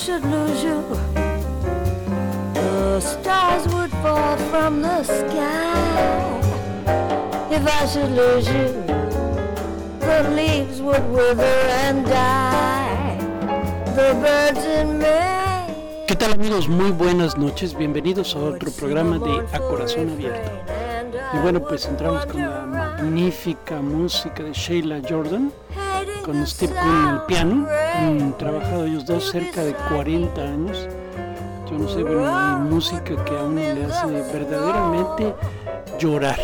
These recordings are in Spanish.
should lose you, the stars would fall from the sky. If I should lose you, the leaves would wither and die. The birds in May. ¿Qué tal, amigos? Muy buenas noches, bienvenidos a otro programa de A Corazón Abierto. Y bueno, pues entramos con la magnífica música de Sheila Jordan, con Steve Coon en el piano. Han trabajado ellos dos cerca de 40 años. Yo no sé, bueno, hay música que a uno le hace verdaderamente llorar,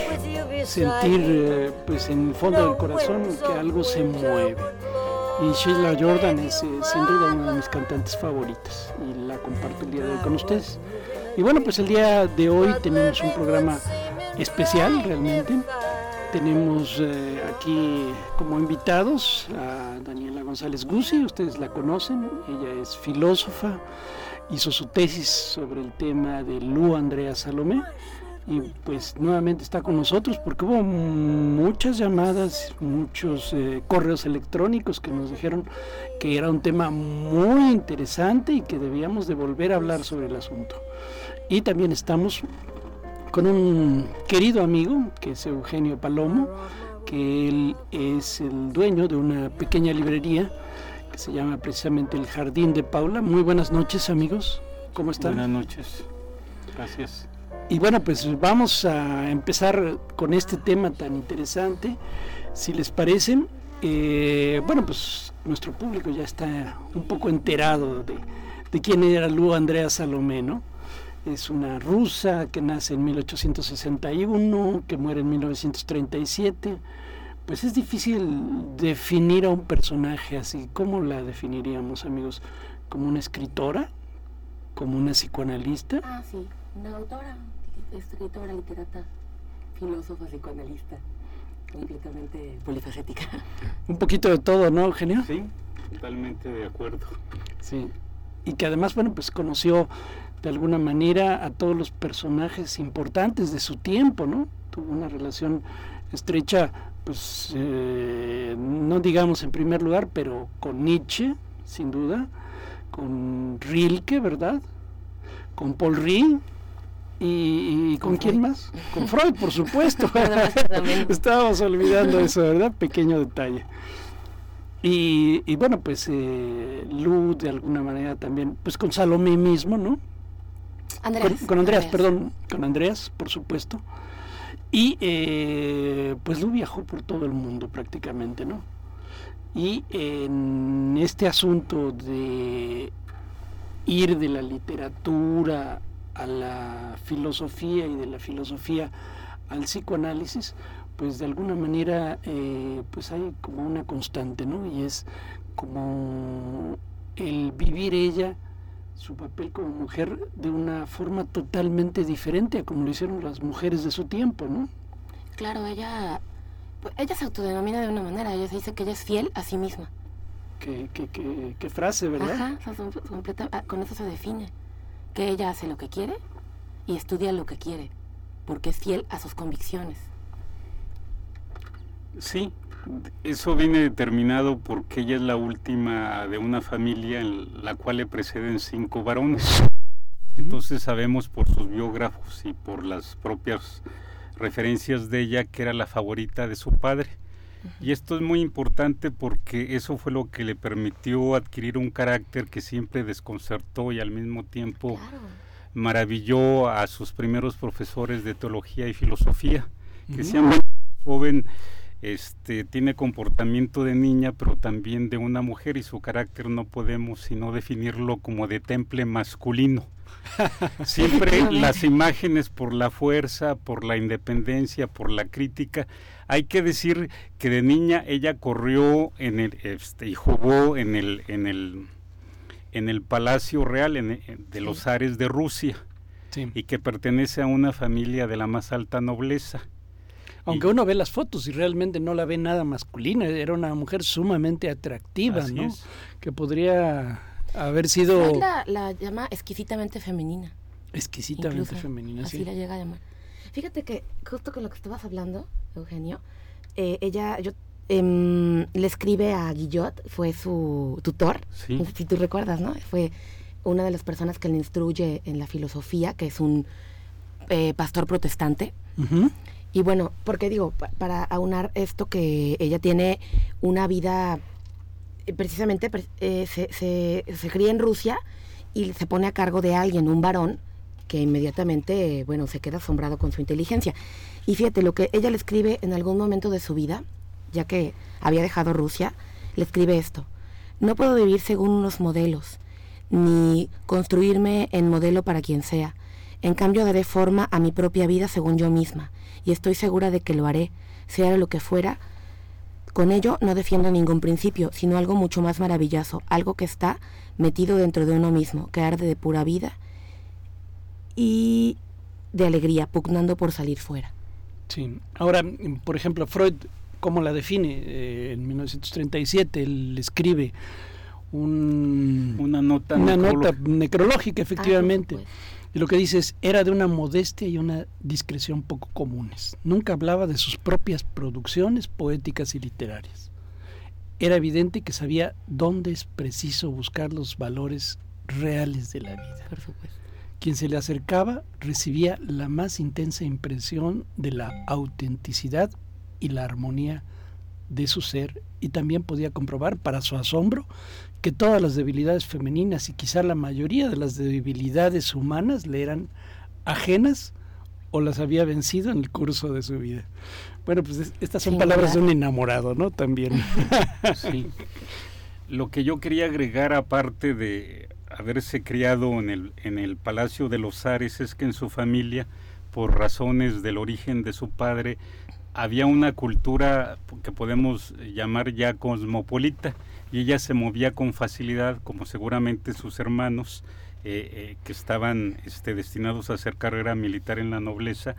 sentir pues en el fondo del corazón que algo se mueve. Y Sheila Jordan es sin duda una de mis cantantes favoritas y la comparto el día de hoy con ustedes. Y bueno, pues el día de hoy tenemos un programa especial realmente. Tenemos aquí como invitados a Daniela González Guzzi, ustedes la conocen, ella es filósofa, hizo su tesis sobre el tema de Lu Andrea Salomé y pues nuevamente está con nosotros porque hubo muchas llamadas, muchos correos electrónicos que nos dijeron que era un tema muy interesante y que debíamos de volver a hablar sobre el asunto. Y también estamos con un querido amigo que es Eugenio Palomo, que él es el dueño de una pequeña librería que se llama precisamente El Jardín de Paula. Muy buenas noches, amigos, ¿cómo están? Buenas noches, gracias. Y bueno, pues vamos a empezar con este tema tan interesante, si les parece. Bueno, pues nuestro público ya está un poco enterado de quién era Lu Andrea Salomé, ¿no? Es una rusa que nace en 1861, que muere en 1937. Pues es difícil definir a un personaje así. ¿Cómo la definiríamos, amigos? ¿Como una escritora? ¿Como una psicoanalista? Ah, sí, una autora, escritora, literata, filósofa, psicoanalista, completamente polifacética. Un poquito de todo, ¿no, Eugenio? Sí, totalmente de acuerdo. Sí, y que además, bueno, pues conoció de alguna manera a todos los personajes importantes de su tiempo, ¿no? Tuvo una relación estrecha, pues, no digamos en primer lugar, pero con Nietzsche, sin duda, con Rilke, ¿verdad? Con Paul Ricoeur y ¿con quién más? Con Freud, por supuesto. Estábamos olvidando eso, ¿verdad? Pequeño detalle. Y bueno, pues Lu de alguna manera también, pues con Salomé mismo, ¿no? Andreas. Con Andreas, perdón, con Andreas, por supuesto. Y pues Lu viajó por todo el mundo prácticamente, ¿no? Y en este asunto de ir de la literatura a la filosofía y de la filosofía al psicoanálisis, pues de alguna manera pues hay como una constante, ¿no? Y es como el vivir ella su papel como mujer de una forma totalmente diferente a como lo hicieron las mujeres de su tiempo, ¿no? Claro, ella se autodenomina de una manera, ella se dice que ella es fiel a sí misma. Qué frase, ¿verdad? Ajá, con eso se define, que ella hace lo que quiere y estudia lo que quiere, porque es fiel a sus convicciones. Sí, eso viene determinado porque ella es la última de una familia en la cual le preceden 5 varones. Entonces sabemos por sus biógrafos y por las propias referencias de ella que era la favorita de su padre. Y esto es muy importante porque eso fue lo que le permitió adquirir un carácter que siempre desconcertó y al mismo tiempo maravilló a sus primeros profesores de teología y filosofía, que decían, joven, tiene comportamiento de niña, pero también de una mujer, y su carácter no podemos sino definirlo como de temple masculino. Siempre las imágenes por la fuerza, por la independencia, por la crítica. Hay que decir que de niña ella corrió y jugó en el Palacio Real de los zares de Rusia, sí, y que pertenece a una familia de la más alta nobleza. Aunque uno ve las fotos y realmente no la ve nada masculina, era una mujer sumamente atractiva, así, ¿no? Es. Que podría haber sido... La llama exquisitamente femenina. Exquisitamente incluso, femenina, así sí. la llega a llamar. Fíjate que justo con lo que estabas hablando, Eugenio, ella le escribe a Guillot, fue su tutor, sí, si tú recuerdas, ¿no? Fue una de las personas que le instruye en la filosofía, que es un pastor protestante. Uh-huh. Y bueno, porque digo, para aunar esto, que ella tiene una vida, precisamente se cría en Rusia y se pone a cargo de alguien, un varón, que inmediatamente, bueno, se queda asombrado con su inteligencia. Y fíjate, lo que ella le escribe en algún momento de su vida, ya que había dejado Rusia, le escribe esto: no puedo vivir según unos modelos, ni construirme en modelo para quien sea. En cambio, daré forma a mi propia vida según yo misma, y estoy segura de que lo haré, sea lo que fuera. Con ello no defiendo ningún principio, sino algo mucho más maravilloso, algo que está metido dentro de uno mismo, que arde de pura vida y de alegría, pugnando por salir fuera. Sí. Ahora, por ejemplo, Freud, ¿cómo la define? En 1937 él escribe una nota necrológica, efectivamente. Y lo que dice es: era de una modestia y una discreción poco comunes. Nunca hablaba de sus propias producciones poéticas y literarias. Era evidente que sabía dónde es preciso buscar los valores reales de la vida. Por supuesto. Quien se le acercaba recibía la más intensa impresión de la autenticidad y la armonía de su ser, y también podía comprobar, para su asombro, que todas las debilidades femeninas y quizá la mayoría de las debilidades humanas le eran ajenas o las había vencido en el curso de su vida. Bueno, pues estas son palabras de un enamorado, ¿no? También. Sí. Lo que yo quería agregar, aparte de haberse criado en el Palacio de los Zares, es que en su familia, por razones del origen de su padre, había una cultura que podemos llamar ya cosmopolita, y ella se movía con facilidad, como seguramente sus hermanos, que estaban destinados a hacer carrera militar en la nobleza,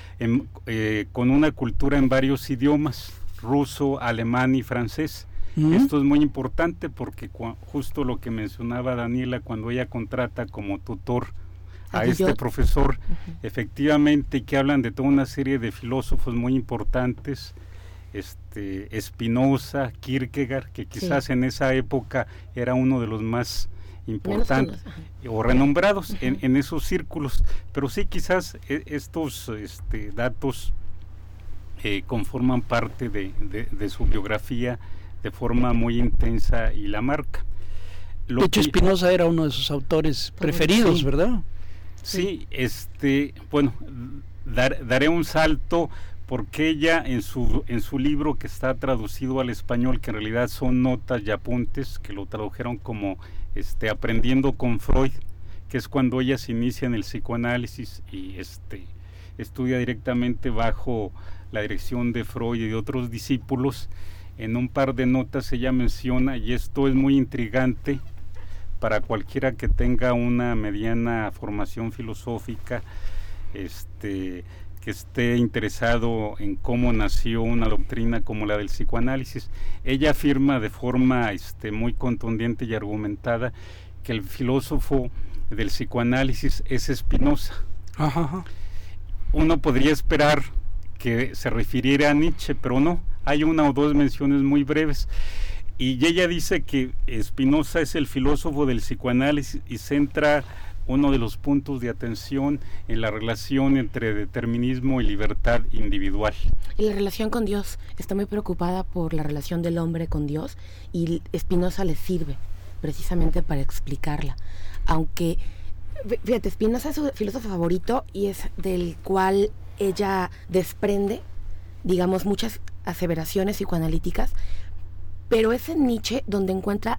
con una cultura en varios idiomas: ruso, alemán y francés. Uh-huh. Esto es muy importante porque justo lo que mencionaba Daniela, cuando ella contrata como tutor a este profesor, uh-huh, efectivamente, que hablan de toda una serie de filósofos muy importantes, Spinoza, Kierkegaard, que quizás en esa época era uno de los más importantes o renombrados, uh-huh, en esos círculos. Pero sí, quizás estos datos conforman parte de su biografía de forma muy intensa y la marca. De hecho, Spinoza era uno de sus autores preferidos, sí, ¿verdad? Sí, bueno, daré un salto, porque ella en su libro, que está traducido al español, que en realidad son notas y apuntes, que lo tradujeron como Aprendiendo con Freud, que es cuando ella se inicia en el psicoanálisis y estudia directamente bajo la dirección de Freud y de otros discípulos. En un par de notas ella menciona, y esto es muy intrigante para cualquiera que tenga una mediana formación filosófica, que esté interesado en cómo nació una doctrina como la del psicoanálisis. Ella afirma de forma muy contundente y argumentada que el filósofo del psicoanálisis es Spinoza. Ajá. Uno podría esperar que se refiriera a Nietzsche, pero no, hay una o dos menciones muy breves. Y ella dice que Spinoza es el filósofo del psicoanálisis y centra uno de los puntos de atención en la relación entre determinismo y libertad individual. Y la relación con Dios. Está muy preocupada por la relación del hombre con Dios, y Spinoza le sirve precisamente para explicarla. Aunque, fíjate, Spinoza es su filósofo favorito y es del cual ella desprende, digamos, muchas aseveraciones psicoanalíticas, pero es en Nietzsche donde encuentra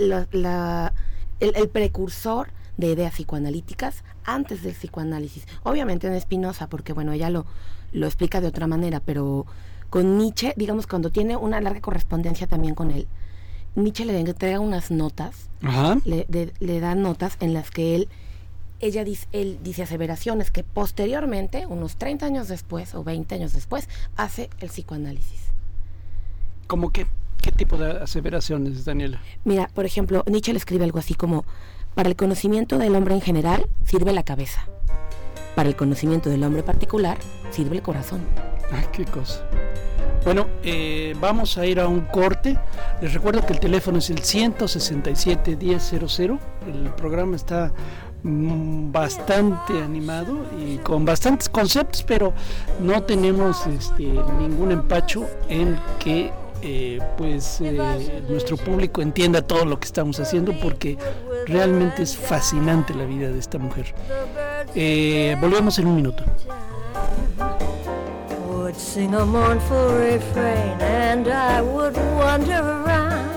el precursor de ideas psicoanalíticas antes del psicoanálisis. Obviamente en Spinoza, porque bueno, ella lo explica de otra manera, pero con Nietzsche, digamos, cuando tiene una larga correspondencia también con él, Nietzsche le entrega unas notas, le da notas en las que él dice aseveraciones que posteriormente, unos 30 años después o 20 años después, hace el psicoanálisis. ¿Cómo qué tipo de aseveraciones, Daniela? Mira, por ejemplo, Nietzsche le escribe algo así como: para el conocimiento del hombre en general sirve la cabeza, para el conocimiento del hombre particular sirve el corazón. ¡Ay, qué cosa! Bueno, vamos a ir a un corte. Les recuerdo que el teléfono es el 167-1000, El programa está bastante animado y con bastantes conceptos, pero no tenemos ningún empacho en que nuestro público entienda todo lo que estamos haciendo, porque realmente es fascinante la vida de esta mujer. Volvemos en un minuto. Sing a mournful refrain and I would wander around.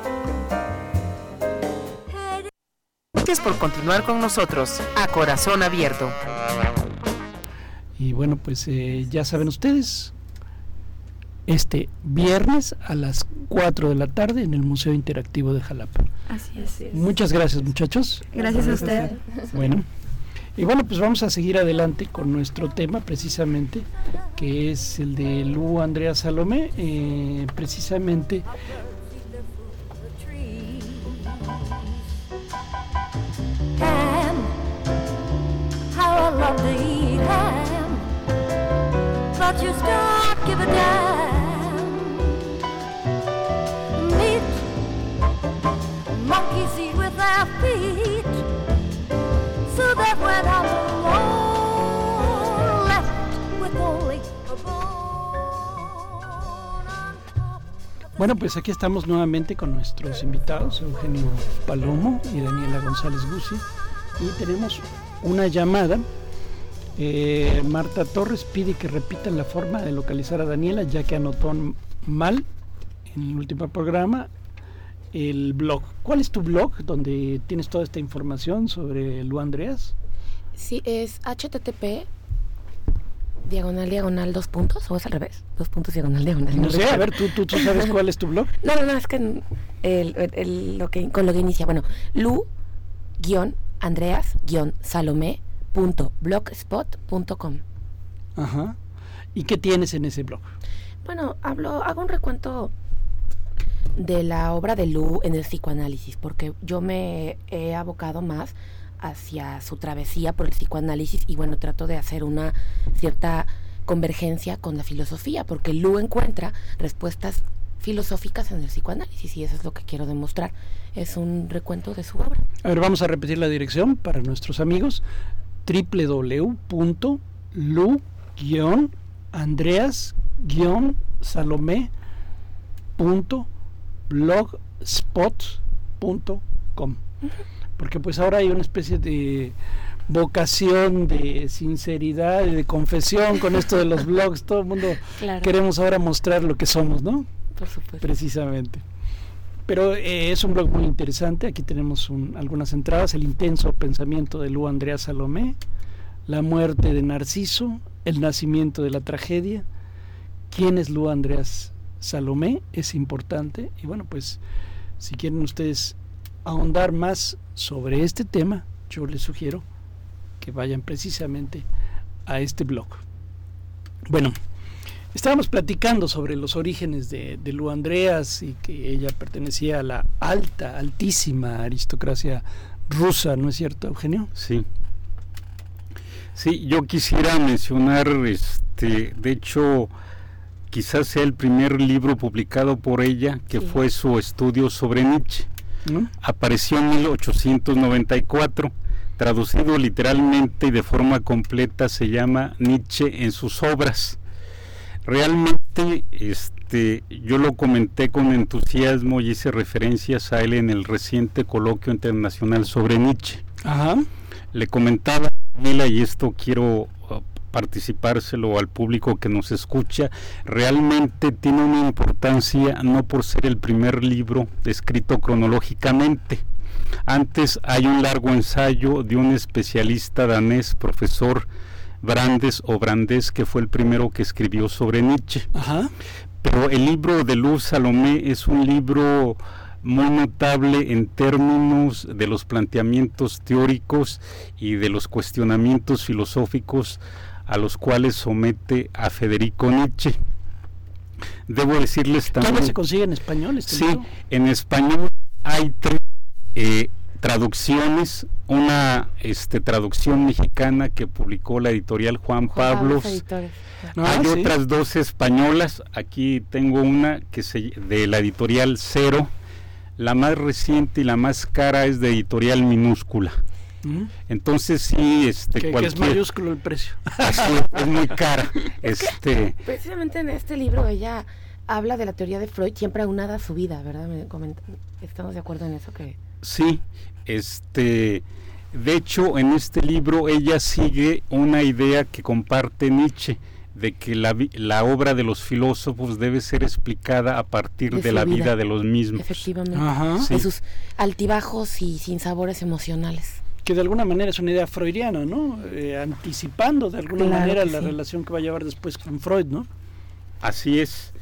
Gracias por continuar con nosotros a Corazón Abierto. Y bueno, pues ya saben ustedes, este viernes a las 4 de la tarde en el Museo Interactivo de Jalapa. Así es. Muchas gracias, muchachos. Gracias a usted. Bueno. Y bueno, pues vamos a seguir adelante con nuestro tema precisamente, que es el de Lu Andrea Salomé, precisamente. Ham, how I love to eat ham, but you start give a damn. Meat, monkeys eat with their feet. So that when I'm alone, left with only a bone on top. Bueno, pues aquí estamos nuevamente con nuestros invitados, Eugenio Palomo y Daniela González Guzzi, y tenemos una llamada. Marta Torres pide que repitan la forma de localizar a Daniela, ya que anotó mal en el último programa el blog. ¿Cuál es tu blog donde tienes toda esta información sobre Lu Andreas? Sí, es http diagonal 2 puntos, o es al revés, 2 puntos diagonal. No sé, a ver, ¿tú sabes cuál es tu blog? No, es que con lo que inicia, bueno, lu-andreas-salomé.blogspot.com. Ajá. ¿Y qué tienes en ese blog? Bueno, hago un recuento de la obra de Lu en el psicoanálisis, porque yo me he abocado más hacia su travesía por el psicoanálisis y bueno, trato de hacer una cierta convergencia con la filosofía, porque Lu encuentra respuestas filosóficas en el psicoanálisis y eso es lo que quiero demostrar. Es un recuento de su obra. A ver, vamos a repetir la dirección para nuestros amigos: www.lu-andreas-salomé.blogspot.com. Porque pues ahora hay una especie de vocación de sinceridad y de confesión con esto de los blogs. Todo el mundo queremos ahora mostrar lo que somos, ¿no? Por supuesto. Precisamente. Pero es un blog muy interesante. Aquí tenemos algunas entradas: el intenso pensamiento de Lu Andrea Salomé, la muerte de Narciso, el nacimiento de la tragedia, quién es Lu Andreas Salomé, es importante. Y bueno, pues si quieren ustedes ahondar más sobre este tema, yo les sugiero que vayan precisamente a este blog. Bueno, estábamos platicando sobre los orígenes de Lu Andreas y que ella pertenecía a la altísima aristocracia rusa, ¿no es cierto, Eugenio? Sí, yo quisiera mencionar, de hecho, quizás sea el primer libro publicado por ella, que fue su estudio sobre Nietzsche. Apareció en 1894, traducido literalmente y de forma completa se llama Nietzsche en sus obras. Realmente yo lo comenté con entusiasmo y hice referencias a él en el reciente coloquio internacional sobre Nietzsche. Ajá. Le comentaba a Mila, y esto quiero participárselo al público que nos escucha, realmente tiene una importancia no por ser el primer libro escrito cronológicamente. Antes hay un largo ensayo de un especialista danés, profesor Brandes, que fue el primero que escribió sobre Nietzsche. Ajá. Pero el libro de Lu Salomé es un libro muy notable en términos de los planteamientos teóricos y de los cuestionamientos filosóficos a los cuales somete a Federico Nietzsche. Debo decirles también... ¿Todo se consigue en español este libro? En español hay 3 traducciones, una traducción mexicana que publicó la editorial Juan Pablos. Hay otras 2 españolas. Aquí tengo una de la editorial Cero, La más reciente y la más cara es de Editorial Minúscula. Entonces sí, que es mayúsculo el precio. Es muy cara. Precisamente en este libro ella habla de la teoría de Freud siempre aunada a su vida, ¿verdad? ¿Estamos de acuerdo en eso? Que sí, de hecho en este libro ella sigue una idea que comparte Nietzsche, de que la obra de los filósofos debe ser explicada a partir de la vida de los mismos. Efectivamente. Sí. De sus altibajos y sinsabores emocionales. Que de alguna manera es una idea freudiana, ¿no? Anticipando de alguna manera la relación que va a llevar después con Freud, ¿no? Así es.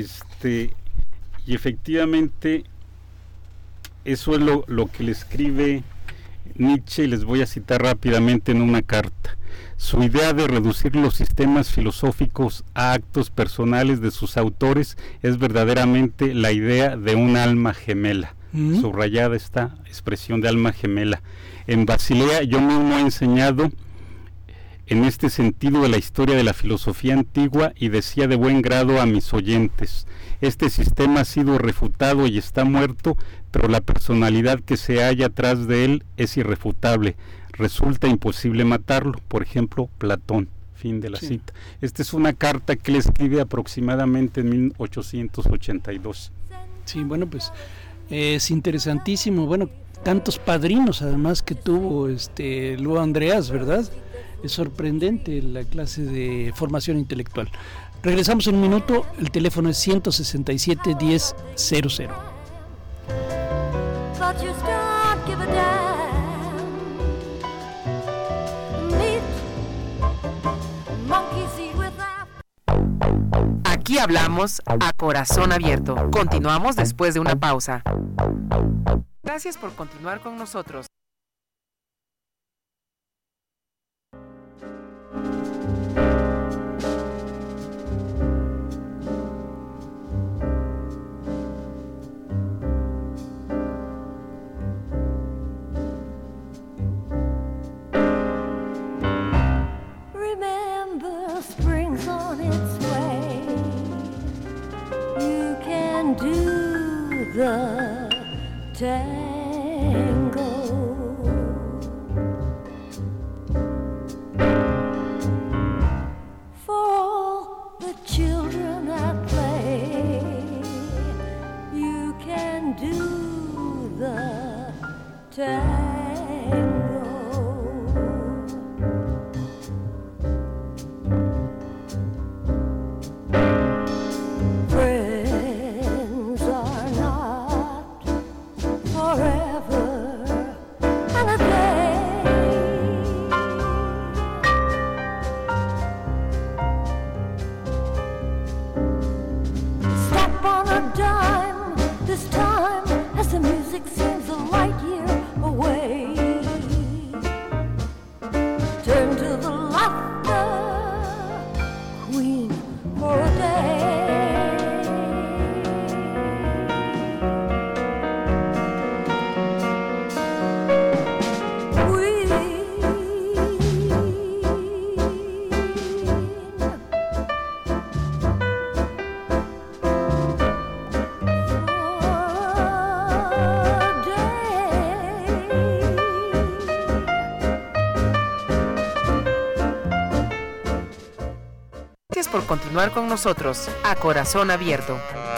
Y efectivamente eso es lo que le escribe Nietzsche, y les voy a citar rápidamente en una carta. Su idea de reducir los sistemas filosóficos a actos personales de sus autores es verdaderamente la idea de un alma gemela. Subrayada esta expresión de alma gemela. En Basilea yo mismo he enseñado en este sentido de la historia de la filosofía antigua, y decía de buen grado a mis oyentes: este sistema ha sido refutado y está muerto, pero la personalidad que se halla atrás de él es irrefutable. Resulta imposible matarlo. Por ejemplo, Platón. Fin de la cita. Esta es una carta que le escribe aproximadamente en 1882. Sí, bueno, pues es interesantísimo. Bueno, tantos padrinos además que tuvo Luo Andreas, ¿verdad? Es sorprendente la clase de formación intelectual. Regresamos en un minuto. El teléfono es 167-1000. Aquí hablamos a corazón abierto. Continuamos después de una pausa. Gracias por continuar con nosotros. The tango, for all the children at play, you can do the tango. Por continuar con nosotros a corazón abierto.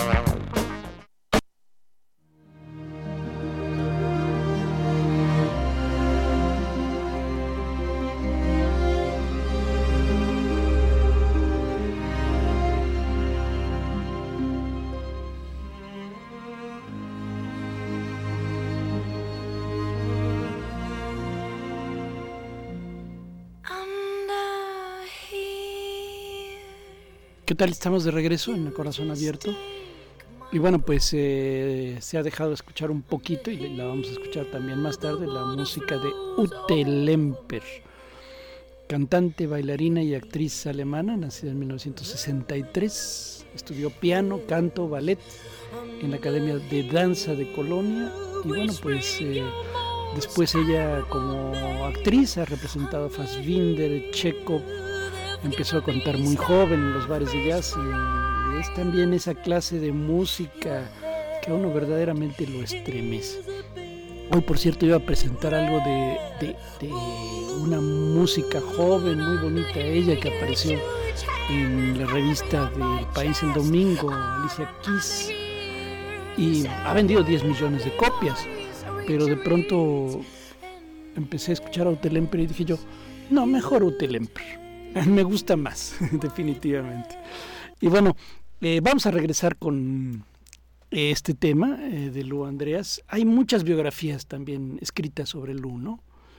¿Qué tal? Estamos de regreso en el Corazón Abierto. Y bueno, pues se ha dejado de escuchar un poquito, y la vamos a escuchar también más tarde, la música de Ute Lemper, cantante, bailarina y actriz alemana, nacida en 1963. Estudió piano, canto, ballet en la Academia de Danza de Colonia. Y bueno, pues después ella como actriz ha representado a Fassbinder, Chekhov. Empezó a cantar muy joven en los bares de jazz, y es también esa clase de música que a uno verdaderamente lo estremece. Hoy, por cierto, iba a presentar algo de una música joven, muy bonita, ella que apareció en la revista del País el domingo, Alicia Keys, y ha vendido 10 millones de copias, pero de pronto empecé a escuchar a Ute Lemper y dije yo, no, mejor Ute Lemper, me gusta más, definitivamente. Y bueno, vamos a regresar con este tema de Lu Andreas. Hay muchas biografías también escritas sobre Lu, ¿no?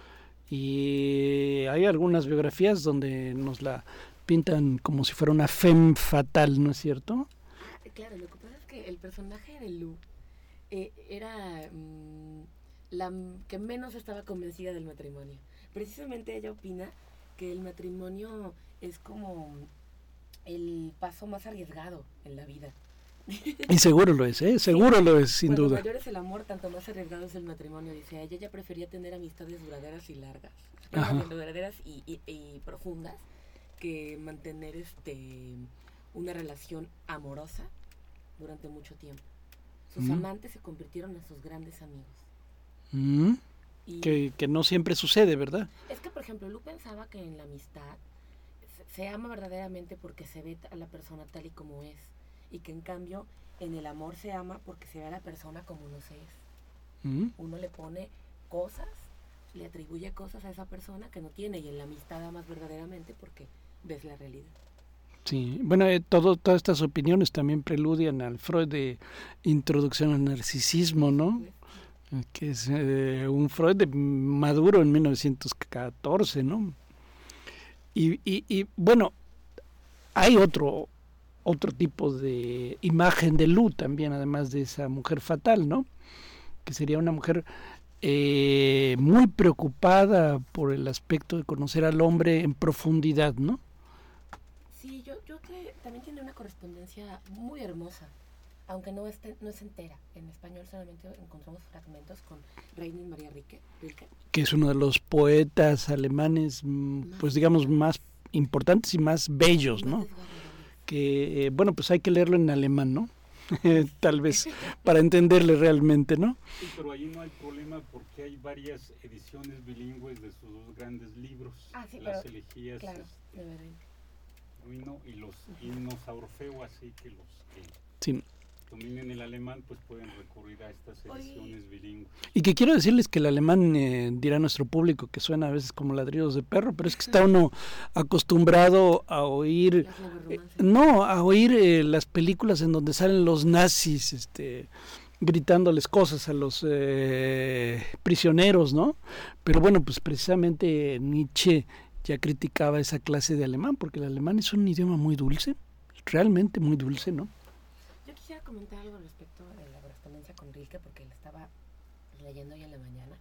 Y hay algunas biografías donde nos la pintan como si fuera una femme fatal, ¿no es cierto? Claro, lo que pasa es que el personaje de Lu era la que menos estaba convencida del matrimonio. Precisamente ella opina que el matrimonio es como el paso más arriesgado en la vida. Y seguro lo es, seguro lo es, sin duda. Mayor es el amor, tanto más arriesgado es el matrimonio, dice ella. Ella prefería tener amistades duraderas y largas, duraderas y profundas, que mantener una relación amorosa durante mucho tiempo. Sus amantes se convirtieron en sus grandes amigos. Que no siempre sucede, ¿verdad? Es que, por ejemplo, Lu pensaba que en la amistad se ama verdaderamente porque se ve a la persona tal y como es, y que en cambio en el amor se ama porque se ve a la persona como no se es. Uno le pone cosas, le atribuye cosas a esa persona que no tiene, y en la amistad amas verdaderamente porque ves la realidad. Sí, bueno, todas estas opiniones también preludian al Freud de Introducción al Narcisismo, ¿no? Que es un Freud maduro en 1914, ¿no? Y bueno, hay otro tipo de imagen de Lu también, además de esa mujer fatal, ¿no? Que sería una mujer muy preocupada por el aspecto de conocer al hombre en profundidad, ¿no? Sí, yo creo que también tiene una correspondencia muy hermosa, aunque no es entera. En español solamente encontramos fragmentos con Rainer Maria Rilke, que es uno de los poetas alemanes, pues digamos, más importantes y más bellos, ¿no? Que, bueno, pues hay que leerlo en alemán, ¿no? Tal vez, para entenderle realmente, ¿no? Sí, pero ahí no hay problema porque hay varias ediciones bilingües de sus dos grandes libros, sí, las pero, elegías claro, y los himnos a Orfeo, así que los que sí dominen el alemán pues pueden recurrir a estas ediciones bilingües. Y que quiero decirles que el alemán, dirá nuestro público, que suena a veces como ladridos de perro, pero es que está uno acostumbrado a oír, a oír las películas en donde salen los nazis, gritándoles cosas a los prisioneros, ¿no? Pero bueno, pues precisamente Nietzsche ya criticaba esa clase de alemán, porque el alemán es un idioma muy dulce, realmente muy dulce, ¿no? Yo quisiera comentar algo respecto de la correspondencia con Rilke, porque la estaba leyendo hoy en la mañana,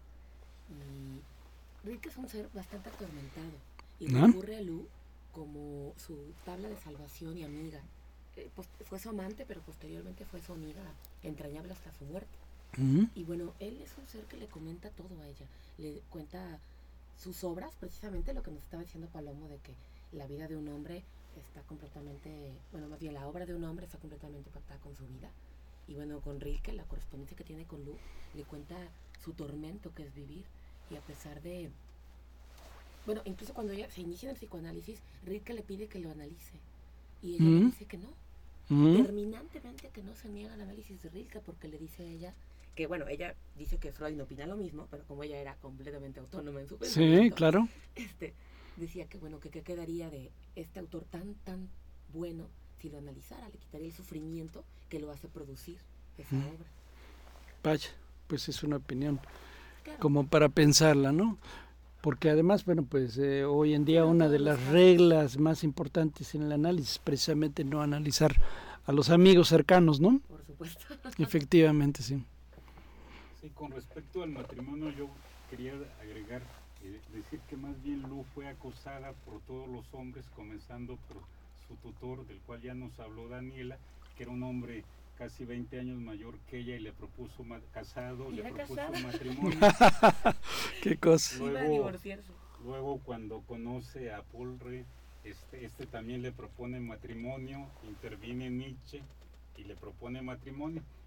y Rilke es un ser bastante atormentado, y recurre a Lu como su tabla de salvación y amiga. Pues fue su amante, pero posteriormente fue su amiga entrañable hasta su muerte. Y bueno, él es un ser que le comenta todo a ella, le cuenta sus obras, precisamente lo que nos estaba diciendo Palomo, de que la vida de un hombre está completamente, bueno, más bien la obra de un hombre está completamente pactada con su vida. Y bueno, con Rilke, la correspondencia que tiene con Lu, le cuenta su tormento que es vivir, y a pesar de, bueno, incluso cuando ella se inicia en el psicoanálisis, Rilke le pide que lo analice, y ella le dice que no, terminantemente que no se niega al análisis de Rilke, porque le dice a ella que, bueno, ella dice que Freud no opina lo mismo, pero como ella era completamente autónoma en su pensamiento, sí, claro, decía que, bueno, que quedaría de este autor tan bueno si lo analizara, le quitaría el sufrimiento que lo hace producir esa obra. Vaya, pues es una opinión, claro, como para pensarla, ¿no? Porque además, bueno, pues hoy en día una de las reglas más importantes en el análisis es precisamente no analizar a los amigos cercanos, ¿no? Por supuesto. Efectivamente, sí. Sí, con respecto al matrimonio yo quería agregar, decir que más bien Lu fue acosada por todos los hombres, comenzando por su tutor, del cual ya nos habló Daniela, que era un hombre casi 20 años mayor que ella y le propuso matrimonio. Qué cosa. Luego cuando conoce a Paul-Ré, este también le propone matrimonio, interviene Nietzsche y le propone matrimonio.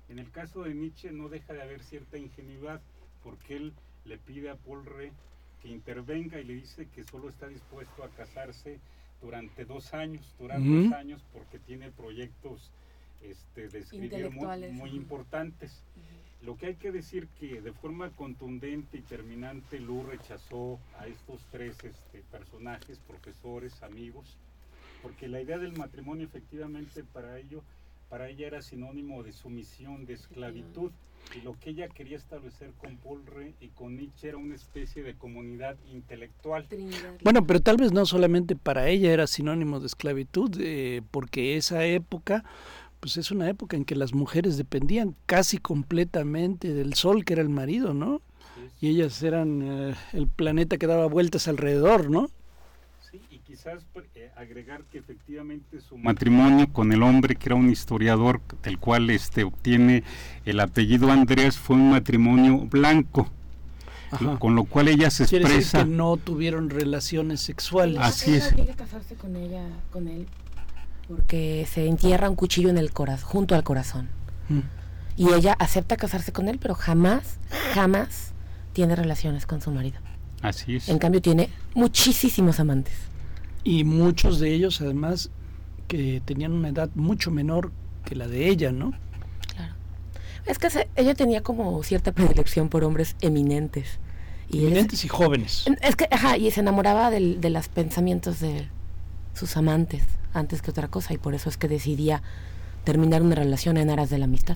En el caso de Nietzsche no deja de haber cierta ingenuidad, porque él le pide a Paul Rée que intervenga y le dice que solo está dispuesto a casarse durante 2 años, porque tiene proyectos de escribir muy importantes. Lo que hay que decir que de forma contundente y terminante Lou rechazó a estos 3 personajes, profesores, amigos, porque la idea del matrimonio efectivamente para ella era sinónimo de sumisión, de esclavitud, y lo que ella quería establecer con Paul Rée y con Nietzsche era una especie de comunidad intelectual. Bueno, pero tal vez no solamente para ella era sinónimo de esclavitud, porque esa época pues es una época en que las mujeres dependían casi completamente del sol, que era el marido, ¿no? Sí. Y ellas eran el planeta que daba vueltas alrededor, ¿no? Sí, y quizás agregar que efectivamente su matrimonio con el hombre, que era un historiador del cual obtiene el apellido Andrés, fue un matrimonio blanco. Ajá. Con lo cual ella se expresa. Quiere decir que no tuvieron relaciones sexuales. Así es. Quiere casarse con él, porque se entierra un cuchillo en el junto al corazón. Y ella acepta casarse con él, pero jamás tiene relaciones con su marido. Así es. En cambio tiene muchísimos amantes. Y muchos de ellos además que tenían una edad mucho menor que la de ella, ¿no? Claro. Es que ella tenía como cierta predilección por hombres eminentes. Y jóvenes. Es que, y se enamoraba de los pensamientos de sus amantes antes que otra cosa, y por eso es que decidía terminar una relación en aras de la amistad.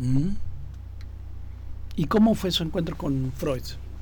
¿Y cómo fue su encuentro con Freud?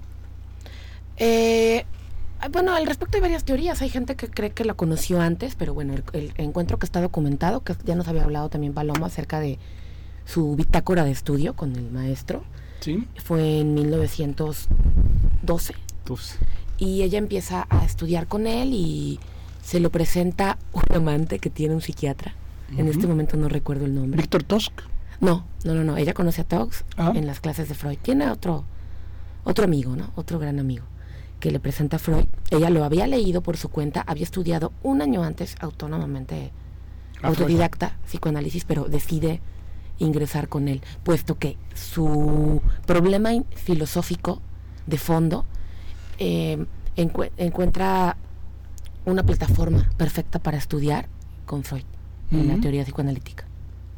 Bueno, al respecto hay varias teorías. Hay gente que cree que la conoció antes, pero bueno, el encuentro que está documentado, que ya nos había hablado también Paloma acerca de su bitácora de estudio con el maestro, ¿sí? Fue en 1912. Y ella empieza a estudiar con él y se lo presenta un amante que tiene un psiquiatra. En este momento no recuerdo el nombre. ¿Víctor Tusk? No. Ella conoce a Tusk en las clases de Freud. Tiene otro amigo, ¿no? Otro gran amigo que le presenta a Freud. Ella lo había leído por su cuenta, había estudiado un año antes autónomamente, autodidacta, psicoanálisis, pero decide ingresar con él, puesto que su problema filosófico de fondo encuentra una plataforma perfecta para estudiar con Freud en la teoría psicoanalítica.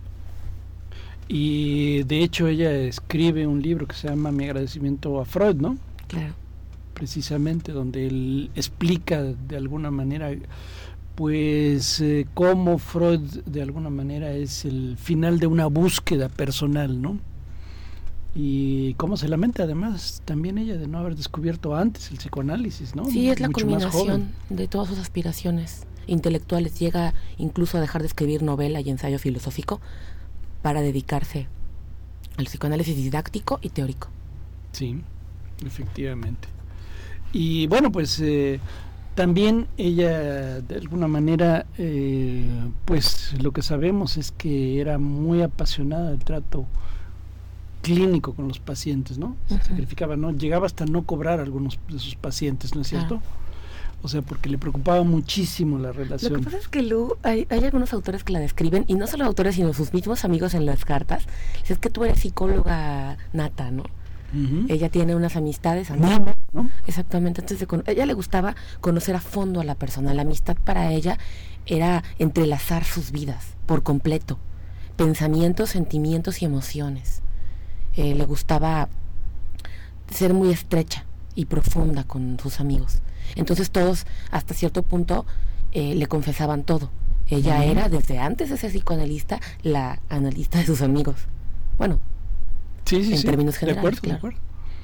Y de hecho ella escribe un libro que se llama Mi agradecimiento a Freud, ¿no? Claro. Precisamente, donde él explica de alguna manera pues cómo Freud de alguna manera es el final de una búsqueda personal, ¿no? Y cómo se lamenta además también ella de no haber descubierto antes el psicoanálisis, ¿no? Sí, es la culminación de todas sus aspiraciones intelectuales. Llega incluso a dejar de escribir novela y ensayo filosófico para dedicarse al psicoanálisis didáctico y teórico. Sí, efectivamente. Y bueno, pues también ella de alguna manera, pues lo que sabemos es que era muy apasionada del trato clínico con los pacientes, ¿no? Se sacrificaba, ¿no? Llegaba hasta no cobrar a algunos de sus pacientes, ¿no es cierto? O sea, porque le preocupaba muchísimo la relación. Lo que pasa es que hay algunos autores que la describen, y no solo autores, sino sus mismos amigos en las cartas. Es que tú eres psicóloga nata, ¿no? Ella tiene unas amistades, ¿no? Exactamente. Entonces, a ella le gustaba conocer a fondo a la persona. La amistad para ella era entrelazar sus vidas por completo, pensamientos, sentimientos y emociones. Le gustaba ser muy estrecha y profunda con sus amigos. Entonces todos, hasta cierto punto, le confesaban todo. Ella era, desde antes de ser psicoanalista, la analista de sus amigos. Bueno, en términos generales. De acuerdo.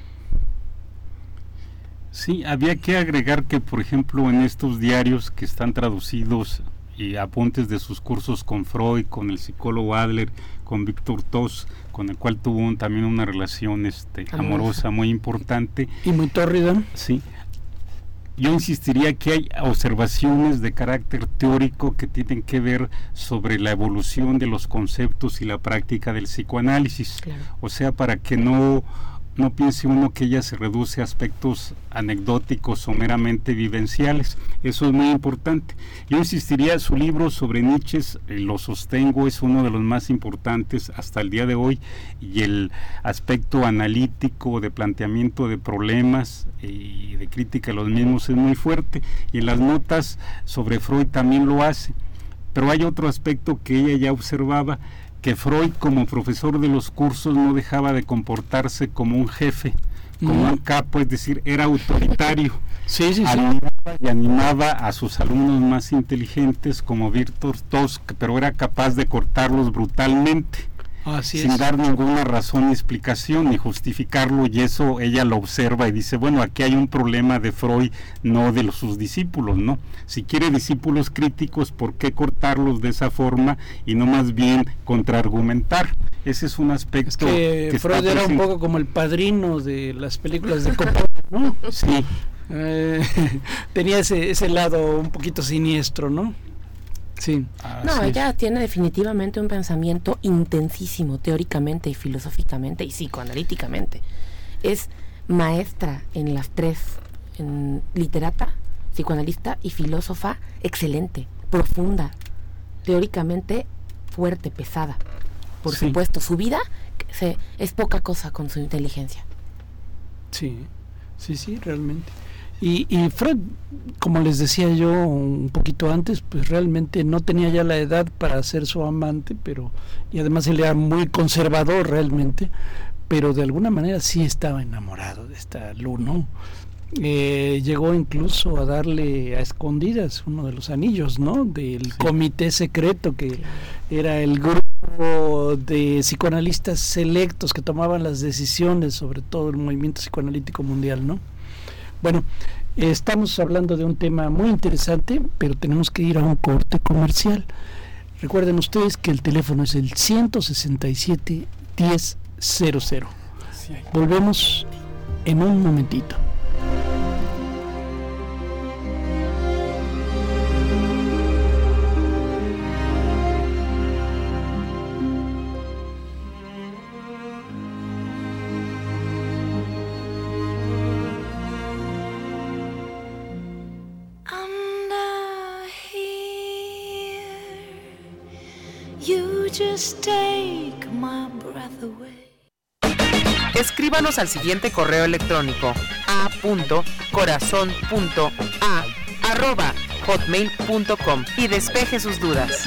Sí, había que agregar que, por ejemplo, en estos diarios que están traducidos y apuntes de sus cursos con Freud, con el psicólogo Adler, con Víctor Tusk, con el cual tuvo también una relación amorosa muy importante. Y muy tórrida. Sí. Yo insistiría que hay observaciones de carácter teórico que tienen que ver sobre la evolución de los conceptos y la práctica del psicoanálisis. Claro. O sea, para que no no piense uno que ella se reduce a aspectos anecdóticos o meramente vivenciales. Eso es muy importante. Yo insistiría, su libro sobre Nietzsche, lo sostengo, es uno de los más importantes hasta el día de hoy, y el aspecto analítico de planteamiento de problemas y de crítica a los mismos es muy fuerte, y en las notas sobre Freud también lo hace. Pero hay otro aspecto que ella ya observaba, que Freud, como profesor de los cursos, no dejaba de comportarse como un jefe, como un capo, es decir, era autoritario. Sí. Admiraba y animaba a sus alumnos más inteligentes como Victor Tusk, pero era capaz de cortarlos brutalmente. Sin dar ninguna razón ni explicación ni justificarlo, y eso ella lo observa y dice, bueno, aquí hay un problema de Freud, no de sus discípulos, ¿no? Si quiere discípulos críticos, ¿por qué cortarlos de esa forma y no más bien contraargumentar? Ese es un aspecto que Freud era un poco como el padrino de las películas de Coppola, ¿no? Sí. Tenía ese lado un poquito siniestro, ¿no? Sí. No, ella tiene definitivamente un pensamiento intensísimo, teóricamente y filosóficamente y psicoanalíticamente. Es maestra en las tres, en literata, psicoanalista y filósofa, excelente, profunda, teóricamente fuerte, pesada. Por supuesto, su vida es poca cosa con su inteligencia. Sí, realmente. Y Freud, como les decía yo un poquito antes, pues realmente no tenía ya la edad para ser su amante, y además él era muy conservador realmente, pero de alguna manera sí estaba enamorado de esta Lu, ¿no? Llegó incluso a darle a escondidas uno de los anillos, ¿no? Del comité secreto, que era el grupo de psicoanalistas selectos que tomaban las decisiones sobre todo el movimiento psicoanalítico mundial, ¿no? Bueno, estamos hablando de un tema muy interesante, pero tenemos que ir a un corte comercial. Recuerden ustedes que el teléfono es el 167-1000. Volvemos en un momentito. Just take my breath away. Escríbanos al siguiente correo electrónico a.corazon.a@hotmail.com y despeje sus dudas.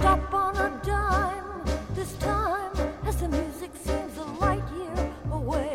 Away.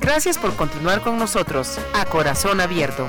Gracias por continuar con nosotros a Corazón Abierto.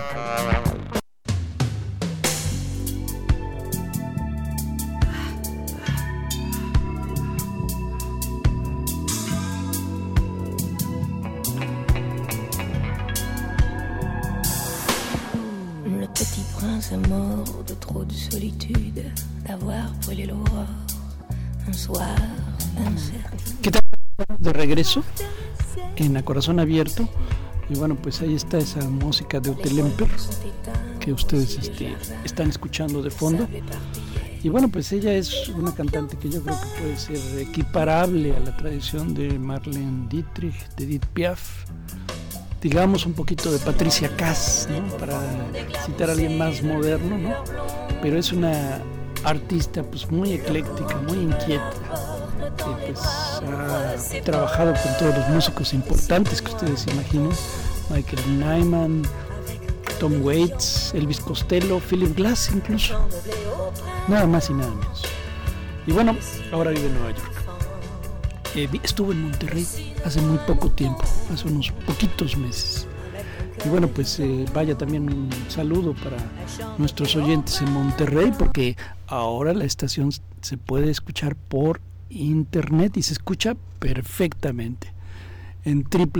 Le petit prince est mort de trop de solitude, d'avoir brûlé l'aurore, un soir incertain. ¿Qué tal? De regreso en A Corazón Abierto. Y bueno, pues ahí está esa música de Otelemper que ustedes están escuchando de fondo. Y bueno, pues ella es una cantante que yo creo que puede ser equiparable a la tradición de Marlene Dietrich, de Edith Piaf, digamos un poquito de Patricia Kaas, ¿no? Para citar a alguien más moderno, ¿no? Pero es una artista pues muy ecléctica, muy inquieta, que pues ha trabajado con todos los músicos importantes que ustedes imaginen: Michael Nyman, Tom Waits, Elvis Costello, Philip Glass incluso, nada más y nada menos. Y bueno, ahora vive en Nueva York. Estuvo en Monterrey hace muy poco tiempo, hace unos poquitos meses. Y bueno, pues vaya también un saludo para nuestros oyentes en Monterrey, porque ahora la estación se puede escuchar por internet y se escucha perfectamente en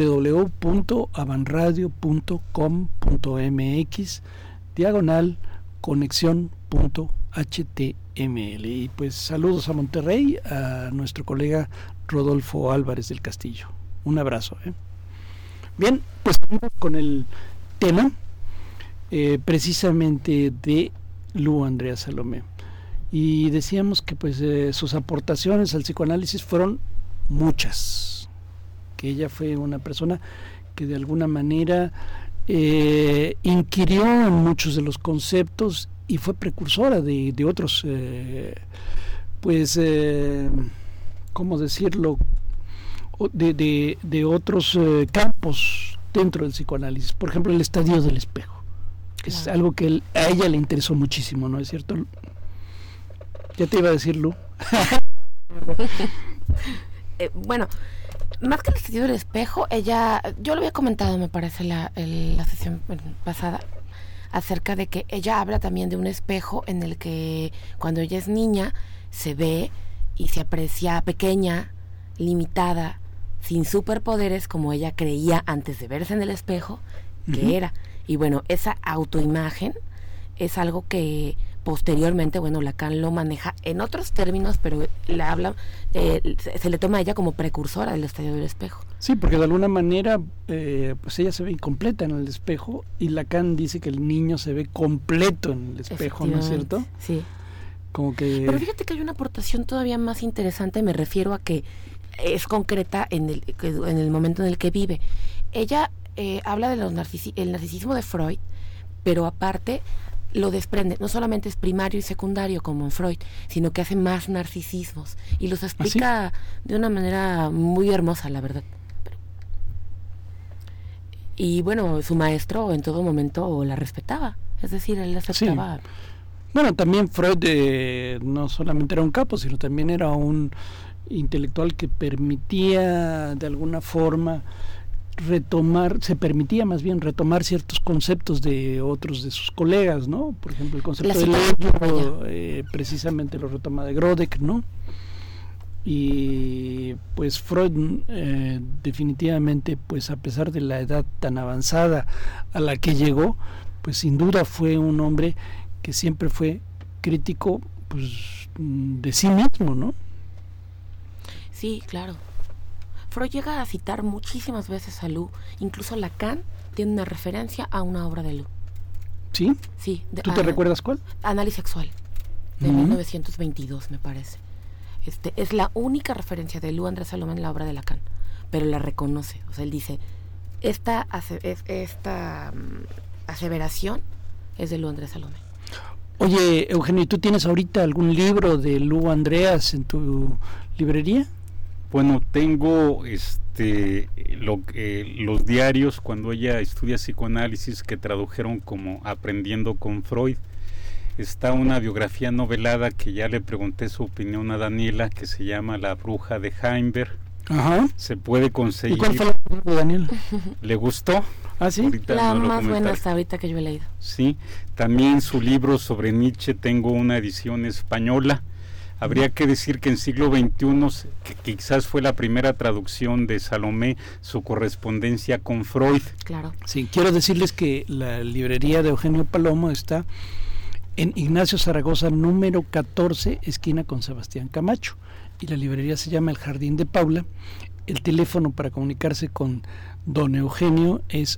www.abanradio.com.mx/conexión.html. Y pues saludos a Monterrey, a nuestro colega Rodolfo Álvarez del Castillo. Un abrazo. Bien, pues seguimos con el tema precisamente de Lu Andrea Salomé. Y decíamos que pues sus aportaciones al psicoanálisis fueron muchas, que ella fue una persona que de alguna manera inquirió en muchos de los conceptos y fue precursora de otros ¿cómo decirlo? De otros campos dentro del psicoanálisis. Por ejemplo, el estadio del espejo, que es algo que a ella le interesó muchísimo, ¿no es cierto? Ya te iba a decir, Lu. Bueno, más que el estadio del espejo, ella, yo lo había comentado, me parece, la sesión pasada, acerca de que ella habla también de un espejo en el que cuando ella es niña se ve y se aprecia pequeña, limitada, sin superpoderes como ella creía antes de verse en el espejo que era. Y bueno, esa autoimagen es algo que posteriormente, bueno, Lacan lo maneja en otros términos, pero la habla, se le toma a ella como precursora del estadio del espejo. Sí, porque de alguna manera pues ella se ve incompleta en el espejo y Lacan dice que el niño se ve completo en el espejo, ¿no es cierto? Sí. Como que... Pero fíjate que hay una aportación todavía más interesante, me refiero a que es concreta en el momento en el que vive. Ella habla de el narcisismo de Freud, pero aparte lo desprende, no solamente es primario y secundario como en Freud, sino que hace más narcisismos y los explica de una manera muy hermosa, la verdad. Y bueno, su maestro en todo momento la respetaba, es decir, él la aceptaba. Sí. Bueno, también Freud no solamente era un capo, sino también era un intelectual que permitía de alguna forma retomar ciertos conceptos de otros de sus colegas, ¿no? Por ejemplo, el concepto del ello precisamente lo retoma de Grodek, ¿no? Y pues Freud definitivamente, pues a pesar de la edad tan avanzada a la que llegó, pues sin duda fue un hombre que siempre fue crítico, pues de sí mismo, ¿no? Sí, claro. Freud llega a citar muchísimas veces a Lu, incluso Lacan tiene una referencia a una obra de Lu. ¿Sí? Sí. ¿Tú te recuerdas cuál? Análisis sexual, de 1922, me parece. Es la única referencia de Lu Andrea Salomé en la obra de Lacan, pero la reconoce. O sea, él dice, esta aseveración es de Lu Andrea Salomé. Oye, Eugenio, ¿y tú tienes ahorita algún libro de Lu Andreas en tu librería? Bueno, tengo los diarios cuando ella estudia psicoanálisis que tradujeron como Aprendiendo con Freud. Está una biografía novelada que ya le pregunté su opinión a Daniela, que se llama La bruja de Heimberg. Ajá. Se puede conseguir. ¿Y cuál fue la pregunta, Daniel? ¿Le gustó? ¿Ah, sí? Ahorita La no lo más buena comentaré. hasta ahorita que yo he leído. Sí, también su libro sobre Nietzsche, tengo una edición española. Habría que decir que en siglo XXI, que quizás fue la primera traducción de Salomé, su correspondencia con Freud. Claro. Sí, quiero decirles que la librería de Eugenio Palomo está en Ignacio Zaragoza número 14, esquina con Sebastián Camacho, y la librería se llama El Jardín de Paula. El teléfono para comunicarse con don Eugenio es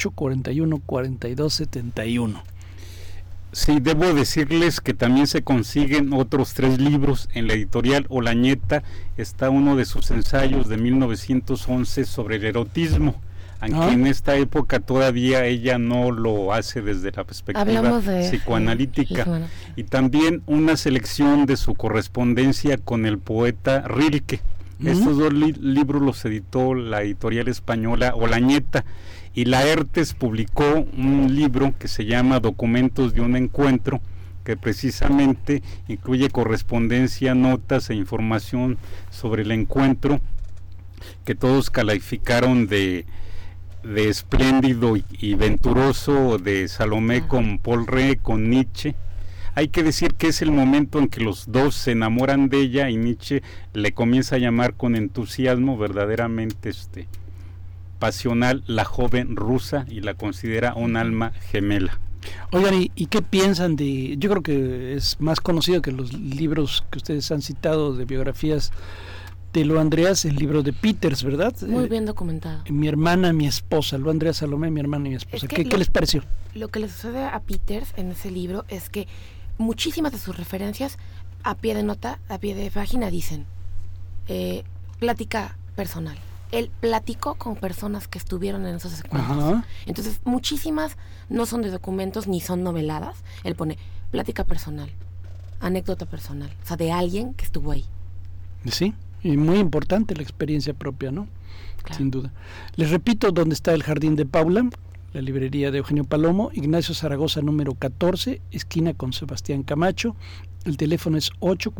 841-4271. Sí, debo decirles que también se consiguen otros 3 libros en la editorial Olañeta. Está uno de sus ensayos de 1911 sobre el erotismo, aunque en esta época todavía ella no lo hace desde la perspectiva psicoanalítica. Y también una selección de su correspondencia con el poeta Rilke. Estos 2 libros los editó la editorial española Olañeta, y Laertes publicó un libro que se llama Documentos de un encuentro, que precisamente incluye correspondencia, notas e información sobre el encuentro, que todos calificaron de espléndido y venturoso, de Salomé con Paul Rée, con Nietzsche. Hay que decir que es el momento en que los dos se enamoran de ella, y Nietzsche le comienza a llamar con entusiasmo verdaderamente pasional la joven rusa, y la considera un alma gemela. Oigan, ¿y qué piensan de...? Yo creo que es más conocido que los libros que ustedes han citado de biografías de Lo Andreas, el libro de Peters, ¿verdad? Muy bien documentado. Mi hermana, mi esposa, Lo Andreas Salomé, mi hermana y mi esposa. ¿Qué les pareció? Lo que le sucede a Peters en ese libro es que muchísimas de sus referencias, a pie de nota, a pie de página, dicen plática personal. Él platicó con personas que estuvieron en esos encuentros. Ajá. Entonces, muchísimas no son de documentos ni son noveladas. Él pone plática personal, anécdota personal, o sea, de alguien que estuvo ahí. Sí, y muy importante la experiencia propia, ¿no? Claro. Sin duda. Les repito dónde está El Jardín de Paula, la librería de Eugenio Palomo, Ignacio Zaragoza número 14, esquina con Sebastián Camacho. El teléfono es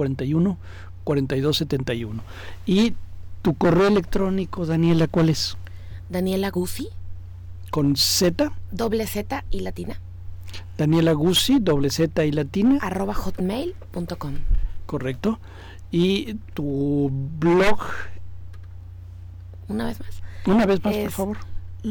841-4271. Y tu correo electrónico, Daniela, ¿cuál es? Daniela Guzzi, ¿Con Z? doble Z y latina, Daniela Guzzi, doble Z y latina. @hotmail.com. Correcto. Y tu blog, Una vez más. una vez más, Es por favor.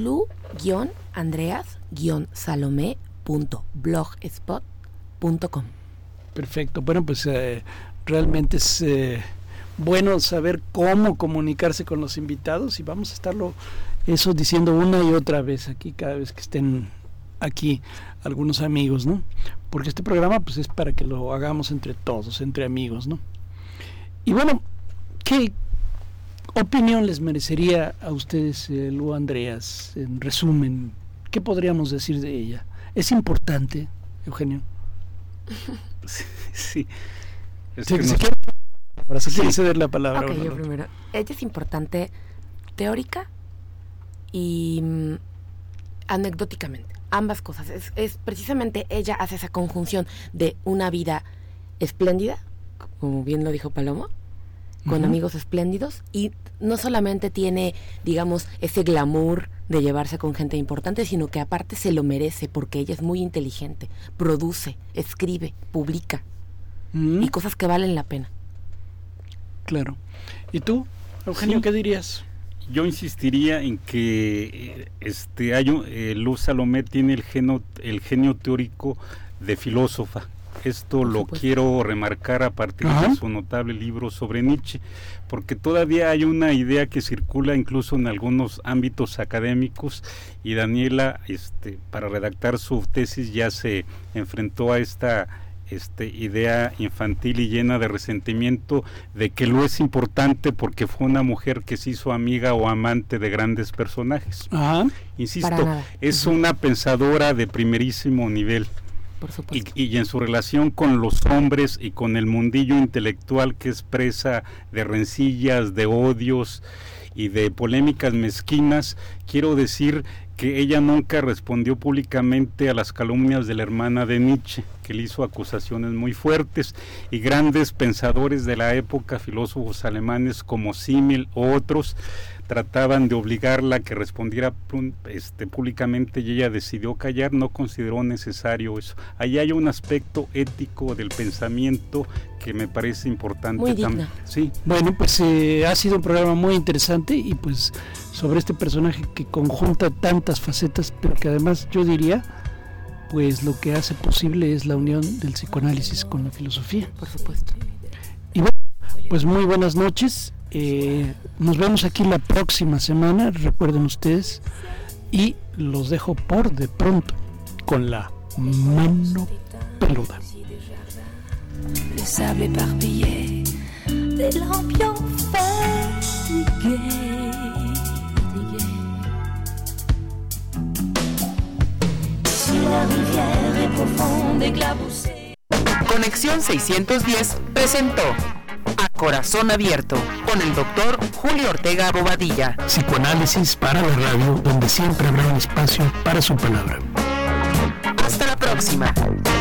lu-andreas-salomé.blogspot.com. Perfecto. Bueno, pues realmente es bueno saber cómo comunicarse con los invitados, y vamos a estarlo eso diciendo una y otra vez aquí cada vez que estén aquí algunos amigos, ¿no? Porque este programa pues es para que lo hagamos entre todos, entre amigos, ¿no? Y bueno, ¿qué opinión les merecería a ustedes Lu Andreas? En resumen, ¿qué podríamos decir de ella? ¿Es importante, Eugenio? Sí. Ahora sí quiere ceder la palabra. Ok, yo primero. Ella es importante teórica y anecdóticamente. Ambas cosas. Es precisamente ella hace esa conjunción de una vida espléndida, como bien lo dijo Palomo, con amigos espléndidos, y no solamente tiene, digamos, ese glamour de llevarse con gente importante, sino que aparte se lo merece, porque ella es muy inteligente, produce, escribe, publica, y cosas que valen la pena. Claro. ¿Y tú, Eugenio, Sí. qué dirías? Yo insistiría en que Lu Salomé tiene el genio teórico de filósofa. Esto lo quiero remarcar a partir de su notable libro sobre Nietzsche, porque todavía hay una idea que circula incluso en algunos ámbitos académicos, y Daniela, para redactar su tesis, ya se enfrentó a esta idea infantil y llena de resentimiento de que Lu es importante porque fue una mujer que se hizo amiga o amante de grandes personajes. Insisto, es una pensadora de primerísimo nivel. Por supuesto. Y en su relación con los hombres y con el mundillo intelectual, que es presa de rencillas, de odios y de polémicas mezquinas, quiero decir que ella nunca respondió públicamente a las calumnias de la hermana de Nietzsche, que le hizo acusaciones muy fuertes, y grandes pensadores de la época, filósofos alemanes como Simmel o otros, trataban de obligarla a que respondiera públicamente, y ella decidió callar, no consideró necesario eso. Ahí hay un aspecto ético del pensamiento que me parece importante. Muy digna. Sí. Bueno, pues ha sido un programa muy interesante, y pues sobre este personaje que conjunta tantas facetas, pero que además yo diría, pues lo que hace posible es la unión del psicoanálisis con la filosofía. Por supuesto. Y bueno, pues muy buenas noches. Nos vemos aquí la próxima semana, recuerden ustedes, y los dejo por de pronto con la mano peluda. Les sables éparpillés, des lampions fatigués. Si la rivière est profonde, éclaboussée. Conexión 610 presentó A Corazón Abierto con el doctor Julio Ortega Bobadilla. Psicoanálisis para la radio, donde siempre habrá un espacio para su palabra. Hasta la próxima.